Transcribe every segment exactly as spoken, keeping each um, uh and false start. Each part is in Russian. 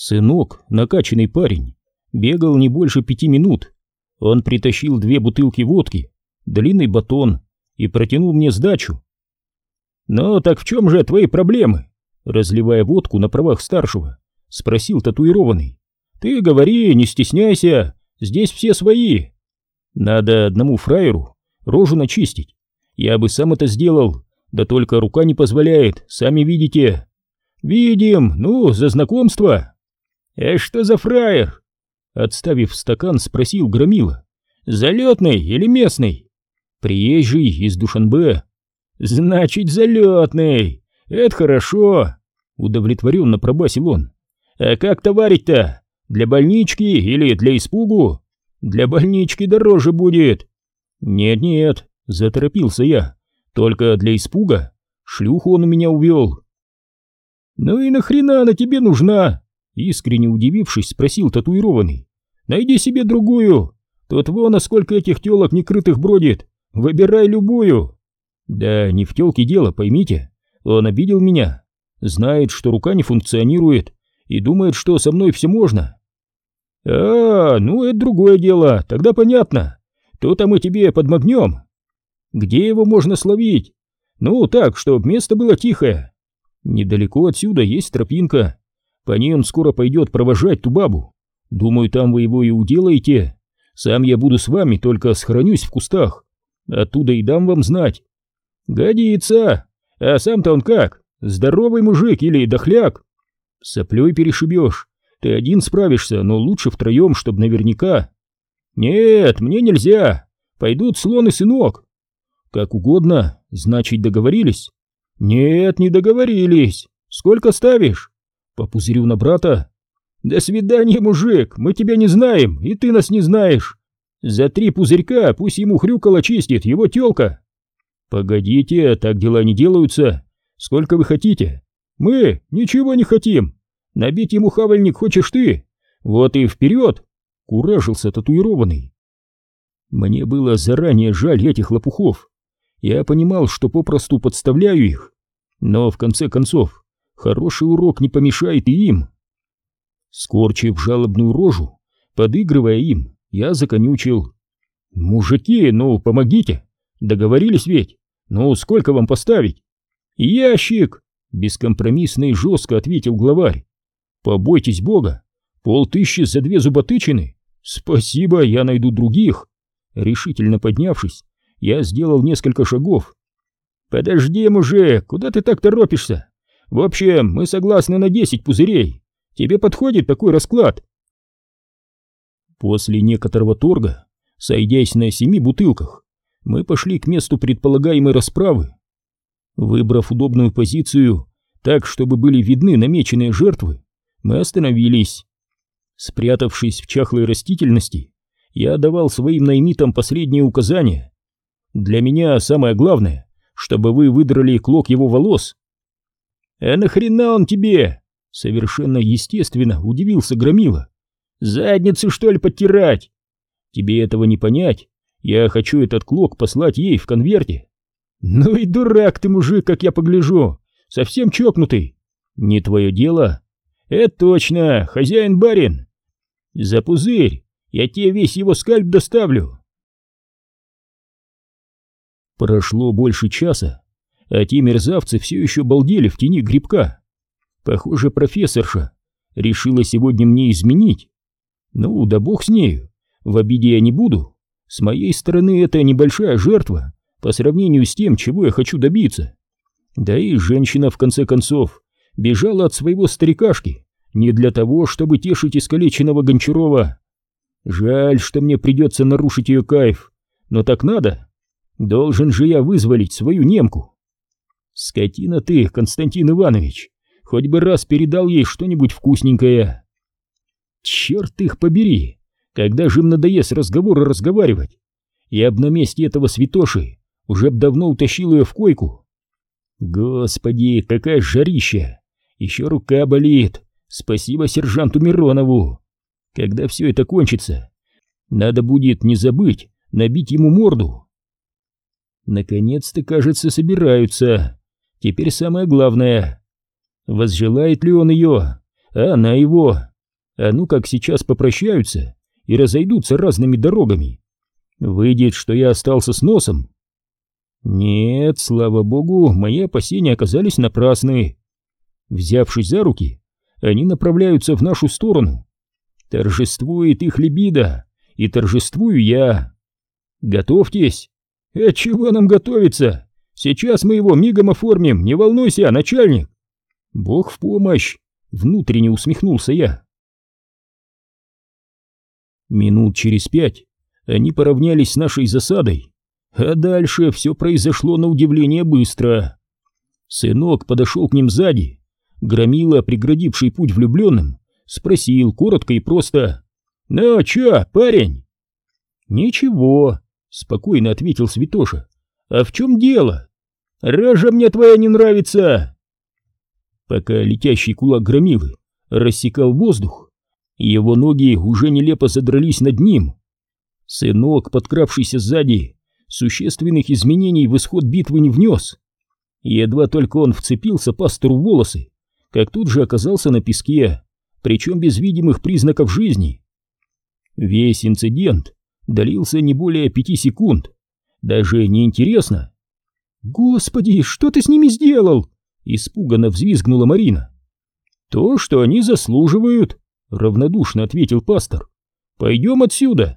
Сынок, накачанный парень, бегал не больше пяти минут. Он притащил две бутылки водки, длинный батон и протянул мне сдачу. «Ну так в чем же твои проблемы?» Разливая водку на правах старшего, спросил татуированный. «Ты говори, не стесняйся, здесь все свои». «Надо одному фраеру рожу начистить. Я бы сам это сделал, да только рука не позволяет, сами видите». «Видим, ну, за знакомство». «А что за фраер?» Отставив стакан, спросил Громила. «Залетный или местный?» «Приезжий из Душанбе». «Значит, залетный. Это хорошо», — удовлетворенно пробасил он. «А как товарить-то? Для больнички или для испугу? Для больнички дороже будет». «Нет-нет», — заторопился я, — «только для испуга. Шлюху он у меня увел». «Ну и нахрена она тебе нужна?» — искренне удивившись, спросил татуированный. «Найди себе другую. Тут вон, а сколько этих телок некрытых бродит. Выбирай любую». «Да не в телке дело, поймите. Он обидел меня. Знает, что рука не функционирует, и думает, что со мной все можно». «А, ну это другое дело, тогда понятно. То-то мы тебе подмогнем». «Где его можно словить?» «Ну так, чтоб место было тихое». «Недалеко отсюда есть тропинка. По ней он скоро пойдет провожать ту бабу. Думаю, там вы его и уделаете. Сам я буду с вами, только схоронюсь в кустах. Оттуда и дам вам знать». «Годится. А сам-то он как? Здоровый мужик или дохляк?» «Соплей перешибешь. Ты один справишься, но лучше втроем, чтоб наверняка». «Нет, мне нельзя. Пойдут слон и сынок». «Как угодно. Значит, договорились?» «Нет, не договорились. Сколько ставишь?» «По пузырю на брата». «До свидания, мужик, мы тебя не знаем, и ты нас не знаешь. За три пузырька пусть ему хрюкало чистит его тёлка». «Погодите, так дела не делаются. Сколько вы хотите?» «Мы ничего не хотим. Набить ему хавальник хочешь ты? Вот и вперед!» — куражился татуированный. Мне было заранее жаль этих лопухов. Я понимал, что попросту подставляю их. Но в конце концов, хороший урок не помешает и им. Скорчив жалобную рожу, подыгрывая им, я законючил. «Мужики, ну помогите! Договорились ведь? Ну сколько вам поставить?» «Ящик!» — бескомпромиссно и жестко ответил главарь. «Побойтесь Бога! Полтыщи за две зуботычины! Спасибо, я найду других!» Решительно поднявшись, я сделал несколько шагов. «Подожди, мужик, куда ты так торопишься? В общем, мы согласны на десять пузырей. Тебе подходит такой расклад?» После некоторого торга, сойдясь на семи бутылках, мы пошли к месту предполагаемой расправы. Выбрав удобную позицию, так, чтобы были видны намеченные жертвы, мы остановились. Спрятавшись в чахлой растительности, я давал своим наймитам последние указания. Для меня самое главное, чтобы вы выдрали клок его волос. «А нахрена он тебе?» — совершенно естественно удивился Громила. «Задницу, что ли, подтирать?» «Тебе этого не понять. Я хочу этот клок послать ей в конверте». «Ну и дурак ты, мужик, как я погляжу. Совсем чокнутый». «Не твое дело». «Это точно, хозяин-барин. За пузырь я тебе весь его скальп доставлю». Прошло больше часа, а те мерзавцы все еще балдели в тени грибка. Похоже, профессорша решила сегодня мне изменить. Ну, да бог с нею, в обиде я не буду. С моей стороны это небольшая жертва по сравнению с тем, чего я хочу добиться. Да и женщина, в конце концов, бежала от своего старикашки не для того, чтобы тешить искалеченного Гончарова. Жаль, что мне придется нарушить ее кайф, но так надо. Должен же я вызволить свою немку. Скотина ты, Константин Иванович, хоть бы раз передал ей что-нибудь вкусненькое. Черт их побери, когда же им надоест разговоры разговаривать? Я б на месте этого святоши уже б давно утащил ее в койку. Господи, какая жарища! Еще рука болит. Спасибо сержанту Миронову. Когда все это кончится, надо будет не забыть набить ему морду. Наконец-то, кажется, собираются. Теперь самое главное. Возжелает ли он ее, а она его? А ну как сейчас попрощаются и разойдутся разными дорогами. Выйдет, что я остался с носом. Нет, слава богу, мои опасения оказались напрасны. Взявшись за руки, они направляются в нашу сторону. Торжествует их либидо, и торжествую я. Готовьтесь. А чего нам готовиться? Сейчас мы его мигом оформим, не волнуйся, начальник. Бог в помощь, внутренне усмехнулся я. Минут через пять они поравнялись с нашей засадой, а дальше все произошло на удивление быстро. Сынок подошел к ним сзади. Громила, преградивший путь влюбленным, спросил коротко и просто: «Ну чё, парень?» «Ничего», — спокойно ответил Святоша. «А в чем дело? Рожа мне твоя не нравится!» Пока летящий кулак Громилы рассекал воздух, его ноги уже нелепо задрались над ним. Сынок, подкравшийся сзади, существенных изменений в исход битвы не внес. Едва только он вцепился пастору в волосы, как тут же оказался на песке, причем без видимых признаков жизни. Весь инцидент длился не более пяти секунд. Даже неинтересно. «Господи, что ты с ними сделал?» — испуганно взвизгнула Марина. «То, что они заслуживают», — равнодушно ответил пастор. «Пойдем отсюда».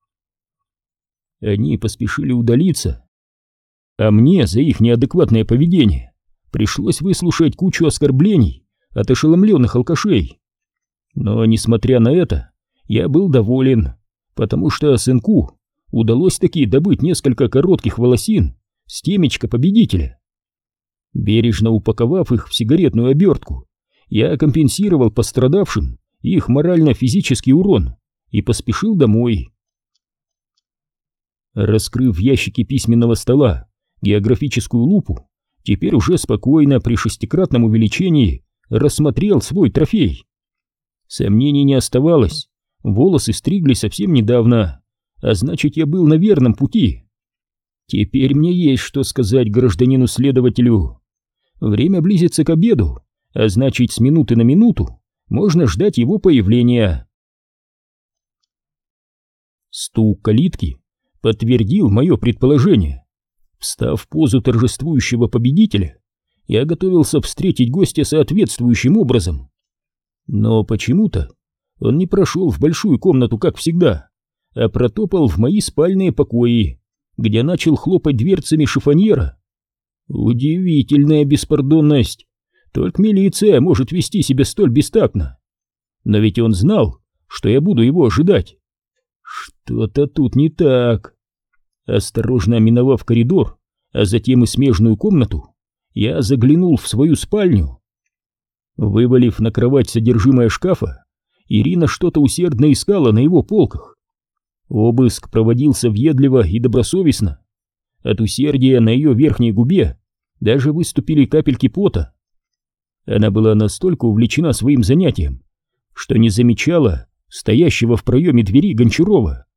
Они поспешили удалиться, а мне за их неадекватное поведение пришлось выслушать кучу оскорблений от ошеломленных алкашей. Но, несмотря на это, я был доволен, потому что сынку удалось таки добыть несколько коротких волосин с темечка победителя. Бережно упаковав их в сигаретную обертку, я компенсировал пострадавшим их морально-физический урон и поспешил домой. Раскрыв в ящике письменного стола географическую лупу, теперь уже спокойно при шестикратном увеличении рассмотрел свой трофей. Сомнений не оставалось, волосы стригли совсем недавно, а значит, я был на верном пути. Теперь мне есть что сказать гражданину-следователю. Время близится к обеду, а значит, с минуты на минуту можно ждать его появления. Стук калитки подтвердил мое предположение. Встав в позу торжествующего победителя, я готовился встретить гостя соответствующим образом. Но почему-то он не прошел в большую комнату, как всегда, а протопал в мои спальные покои, где начал хлопать дверцами шифоньера. Удивительная беспардонность. Только милиция может вести себя столь бестактно. Но ведь он знал, что я буду его ожидать. Что-то тут не так. Осторожно миновав коридор, а затем и смежную комнату, я заглянул в свою спальню. Вывалив на кровать содержимое шкафа, Ирина что-то усердно искала на его полках. Обыск проводился въедливо и добросовестно. От усердия на ее верхней губе даже выступили капельки пота. Она была настолько увлечена своим занятием, что не замечала стоящего в проеме двери Гончарова.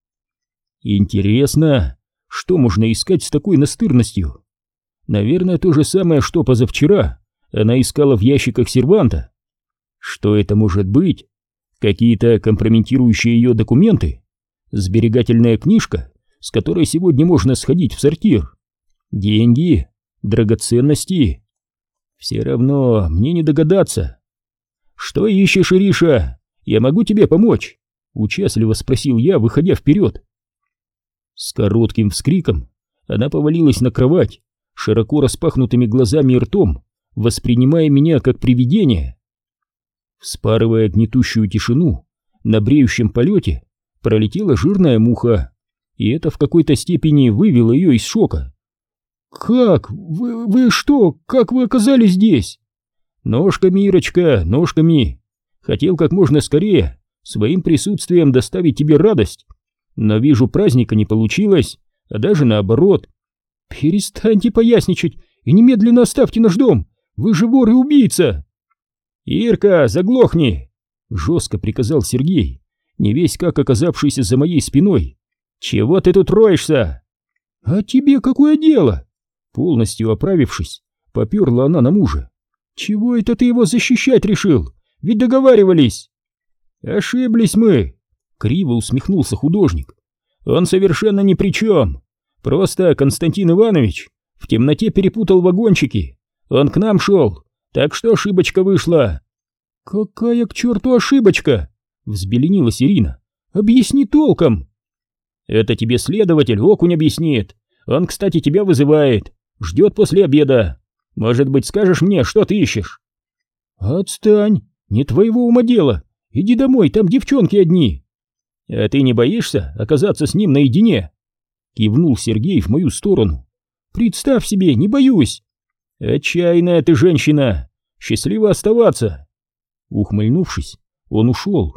Интересно, что можно искать с такой настырностью? Наверное, то же самое, что позавчера она искала в ящиках серванта. Что это может быть? Какие-то компрометирующие ее документы? Сберегательная книжка, с которой сегодня можно сходить в сортир? Деньги? Драгоценности? Все равно мне не догадаться. «Что ищешь, Ириша? Я могу тебе помочь?» — участливо спросил я, выходя вперед. С коротким вскриком она повалилась на кровать, широко распахнутыми глазами и ртом, воспринимая меня как привидение. Вспарывая гнетущую тишину, на бреющем полете пролетела жирная муха, и это в какой-то степени вывело ее из шока. «Как? Вы, вы что? Как вы оказались здесь?» «Ножками, Ирочка, ножками. Хотел как можно скорее своим присутствием доставить тебе радость, но вижу, праздника не получилось, а даже наоборот». «Перестаньте поясничать и немедленно оставьте наш дом! Вы же вор и убийца!» «Ирка, заглохни!» — жестко приказал Сергей, невесть как оказавшийся за моей спиной. «Чего ты тут роешься?» «А тебе какое дело?» Полностью оправившись, поперла она на мужа. «Чего это ты его защищать решил? Ведь договаривались!» Ошиблись мы, криво усмехнулся художник. Он совершенно ни при чем. Просто Константин Иванович в темноте перепутал вагончики. Он к нам шел, так что ошибочка вышла. Какая к черту ошибочка? Взбеленилась Ирина. Объясни толком. Это тебе следователь Окунь объяснит. Он, кстати, тебя вызывает. Ждет после обеда. Может быть, скажешь мне, что ты ищешь? Отстань, не твоего ума дело. Иди домой, там девчонки одни. А ты не боишься оказаться с ним наедине? Кивнул Сергей в мою сторону. Представь себе, не боюсь. Отчаянная ты женщина. Счастливо оставаться. Ухмыльнувшись, он ушел.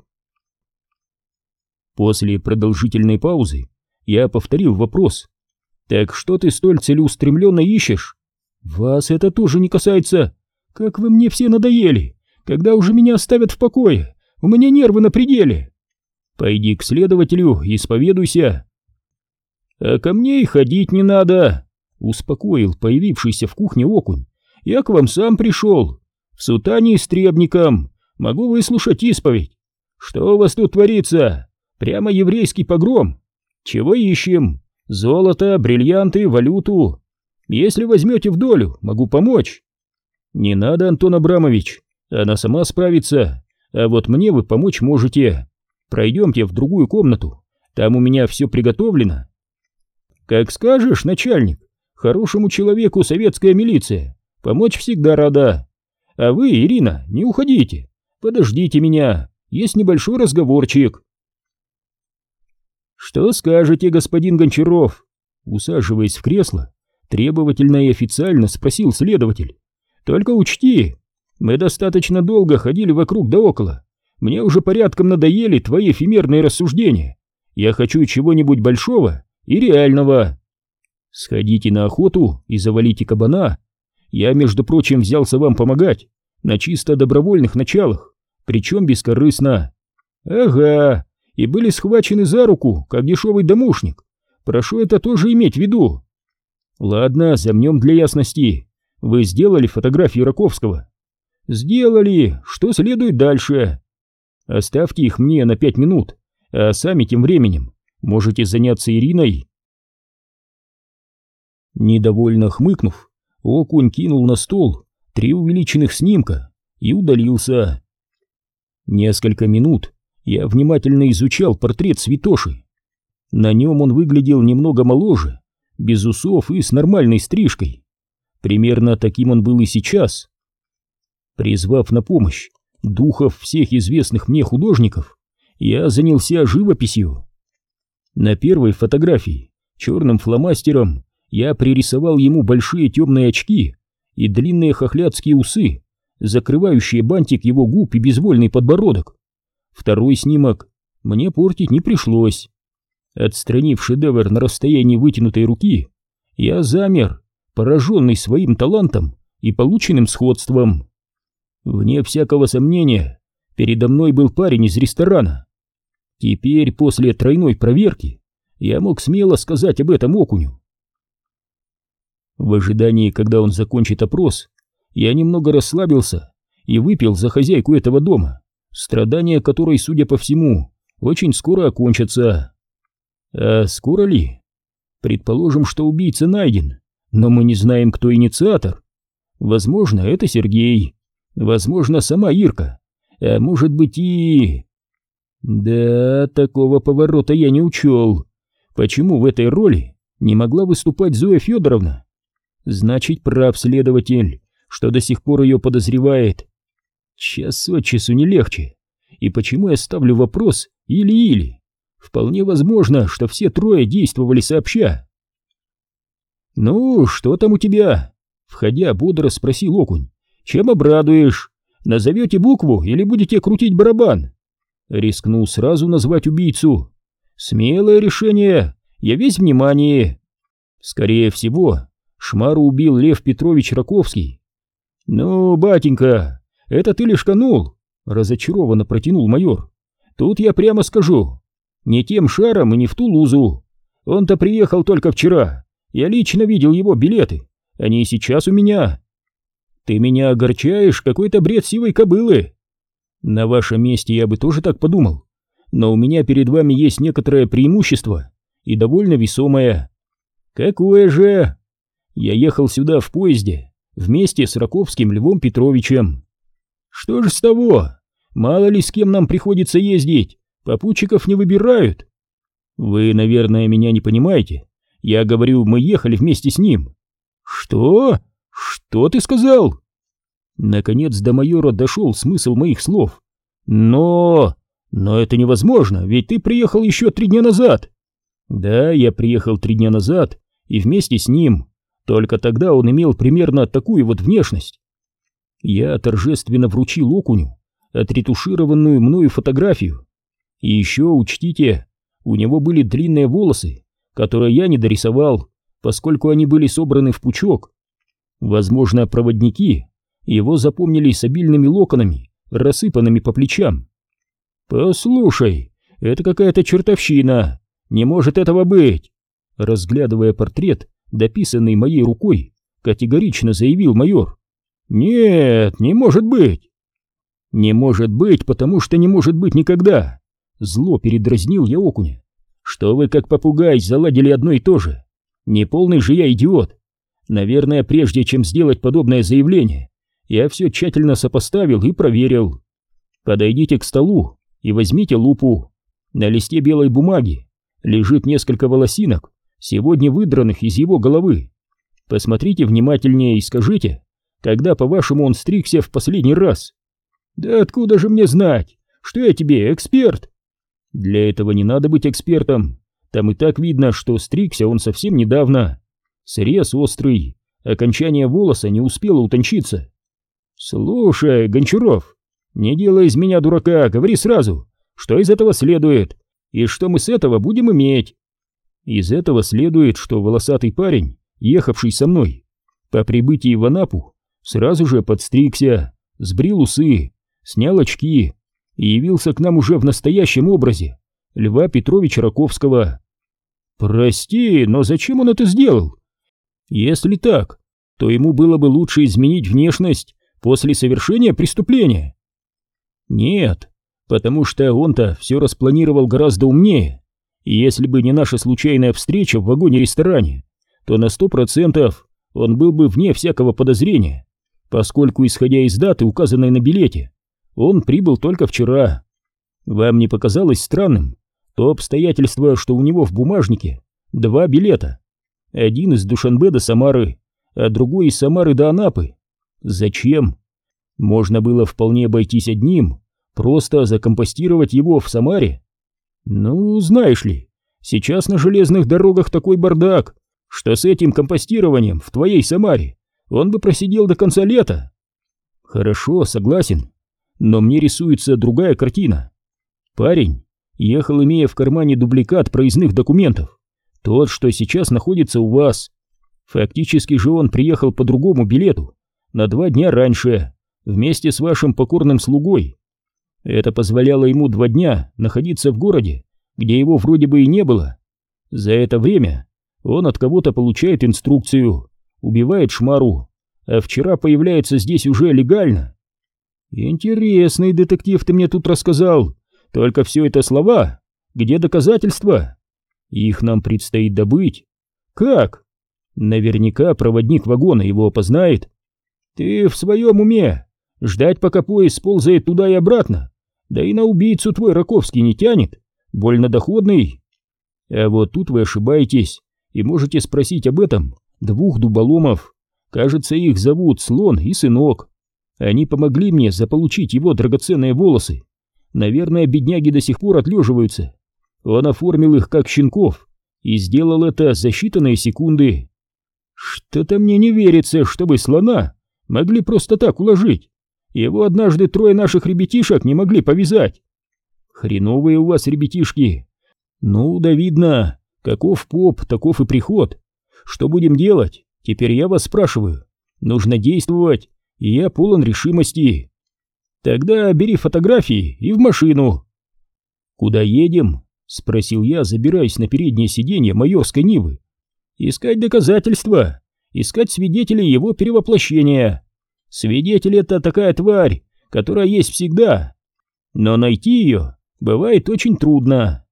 После продолжительной паузы я повторил вопрос. Так что ты столь целеустремленно ищешь? Вас это тоже не касается. Как вы мне все надоели. Когда уже меня оставят в покое? У меня нервы на пределе. Пойди к следователю и исповедуйся. А ко мне и ходить не надо, успокоил появившийся в кухне Окунь. Я к вам сам пришел. В сутане с требником. Могу выслушать исповедь. Что у вас тут творится? Прямо еврейский погром. Чего ищем? Золото, бриллианты, валюту. Если возьмете в долю, могу помочь. Не надо, Антон Абрамович. Она сама справится. А вот мне вы помочь можете. Пройдемте в другую комнату. Там у меня все приготовлено. Как скажешь, начальник. Хорошему человеку советская милиция. Помочь всегда рада. А вы, Ирина, не уходите. Подождите меня. Есть небольшой разговорчик. Что скажете, господин Гончаров? Усаживаясь в кресло, требовательно и официально спросил следователь. Только учти, мы достаточно долго ходили вокруг да около. Мне уже порядком надоели твои эфемерные рассуждения. Я хочу чего-нибудь большого и реального. Сходите на охоту и завалите кабана. Я, между прочим, взялся вам помогать на чисто добровольных началах, причем бескорыстно. Ага, и были схвачены за руку, как дешевый домушник. Прошу это тоже иметь в виду. Ладно, замнем для ясности. Вы сделали фотографии Раковского? Сделали. Что следует дальше? Оставьте их мне на пять минут, а сами тем временем можете заняться Ириной. Недовольно хмыкнув, Окунь кинул на стол три увеличенных снимка и удалился. Несколько минут я внимательно изучал портрет Святоши. На нем он выглядел немного моложе, без усов и с нормальной стрижкой. Примерно таким он был и сейчас. Призвав на помощь духов всех известных мне художников, я занялся живописью. На первой фотографии черным фломастером я пририсовал ему большие темные очки и длинные хохлядские усы, закрывающие бантик его губ и безвольный подбородок. Второй снимок мне портить не пришлось. Отстранив шедевр на расстоянии вытянутой руки, я замер, пораженный своим талантом и полученным сходством. Вне всякого сомнения, передо мной был парень из ресторана. Теперь, после тройной проверки, я мог смело сказать об этом Окуню. В ожидании, когда он закончит опрос, я немного расслабился и выпил за хозяйку этого дома, страдания которой, судя по всему, очень скоро окончатся. А скоро ли? Предположим, что убийца найден, но мы не знаем, кто инициатор. Возможно, это Сергей, возможно, сама Ирка, а может быть и... Да, такого поворота я не учел. Почему в этой роли не могла выступать Зоя Федоровна? Значит, прав следователь, что до сих пор ее подозревает. Час от часу не легче. И почему я ставлю вопрос или-или? Вполне возможно, что все трое действовали сообща. «Ну, что там у тебя?» Входя, бодро спросил Окунь. «Чем обрадуешь? Назовете букву или будете крутить барабан?» Рискнул сразу назвать убийцу. «Смелое решение, я весь внимание». Скорее всего, Шмару убил Лев Петрович Раковский. «Ну, батенька, это ты лишь канул», — разочарованно протянул майор. «Тут я прямо скажу, не тем шаром и не в Тулузу. Он-то приехал только вчера, я лично видел его билеты, они и сейчас у меня». «Ты меня огорчаешь, какой-то бред сивой кобылы». На вашем месте я бы тоже так подумал, но у меня перед вами есть некоторое преимущество, и довольно весомое. Какое же? Я ехал сюда в поезде вместе с Раковским Львом Петровичем. Что же с того? Мало ли с кем нам приходится ездить, попутчиков не выбирают. Вы, наверное, меня не понимаете. Я говорю, мы ехали вместе с ним. Что? Что ты сказал? Наконец до майора дошел смысл моих слов. Но... Но это невозможно, ведь ты приехал еще три дня назад. Да, я приехал три дня назад и вместе с ним. Только тогда он имел примерно такую вот внешность. Я торжественно вручил окуню отретушированную мною фотографию. И еще учтите, у него были длинные волосы, которые я не дорисовал, поскольку они были собраны в пучок. Возможно, проводники его запомнили с обильными локонами, рассыпанными по плечам. «Послушай, это какая-то чертовщина, не может этого быть!» Разглядывая портрет, дописанный моей рукой, категорично заявил майор. «Нет, не может быть!» «Не может быть, потому что не может быть никогда!» Зло передразнил я окуня. «Что вы как попугай заладили одно и то же? Не полный же я идиот! Наверное, прежде чем сделать подобное заявление, я все тщательно сопоставил и проверил. Подойдите к столу и возьмите лупу. На листе белой бумаги лежит несколько волосинок, сегодня выдранных из его головы. Посмотрите внимательнее и скажите, когда, по-вашему, он стригся в последний раз?» «Да откуда же мне знать? Что я тебе, эксперт?» «Для этого не надо быть экспертом. Там и так видно, что стригся он совсем недавно. Срез острый, окончание волоса не успело утончиться». «Слушай, Гончаров, не делай из меня дурака, говори сразу, что из этого следует, и что мы с этого будем иметь?» «Из этого следует, что волосатый парень, ехавший со мной, по прибытии в Анапу, сразу же подстригся, сбрил усы, снял очки и явился к нам уже в настоящем образе Льва Петровича Раковского». «Прости, но зачем он это сделал? Если так, то ему было бы лучше изменить внешность после совершения преступления». «Нет, потому что он-то все распланировал гораздо умнее, и если бы не наша случайная встреча в вагоне-ресторане, то на сто процентов он был бы вне всякого подозрения, поскольку, исходя из даты, указанной на билете, он прибыл только вчера. Вам не показалось странным то обстоятельство, что у него в бумажнике два билета, один из Душанбе до Самары, а другой из Самары до Анапы? Зачем? Можно было вполне обойтись одним, просто закомпостировать его в Самаре. Ну, знаешь ли, сейчас на железных дорогах такой бардак, что с этим компостированием в твоей Самаре он бы просидел до конца лета». «Хорошо, согласен, но мне рисуется другая картина. Парень ехал, имея в кармане дубликат проездных документов, тот, что сейчас находится у вас. Фактически же он приехал по другому билету, на два дня раньше, вместе с вашим покорным слугой. Это позволяло ему два дня находиться в городе, где его вроде бы и не было. За это время он от кого-то получает инструкцию, убивает шмару, а вчера появляется здесь уже легально». «Интересный детектив ты мне тут рассказал, только все это слова. Где доказательства?» «Их нам предстоит добыть». «Как?» «Наверняка проводник вагона его опознает». «Ты в своем уме? Ждать, пока поезд сползает туда и обратно? Да и на убийцу твой Раковский не тянет, больно доходный». «А вот тут вы ошибаетесь, и можете спросить об этом двух дуболомов. Кажется, их зовут Слон и Сынок. Они помогли мне заполучить его драгоценные волосы. Наверное, бедняги до сих пор отлеживаются. Он оформил их как щенков и сделал это за считанные секунды. Что-то мне не верится, чтобы слона могли просто так уложить. Его однажды трое наших ребятишек не могли повязать». «Хреновые у вас ребятишки. Ну, да видно, каков поп, таков и приход. Что будем делать? Теперь я вас спрашиваю. Нужно действовать, и я полон решимости. Тогда бери фотографии и в машину». «Куда едем?» — спросил я, забираясь на переднее сиденье майорской Нивы. «Искать доказательства, искать свидетелей его перевоплощения. Свидетель — это такая тварь, которая есть всегда, но найти ее бывает очень трудно.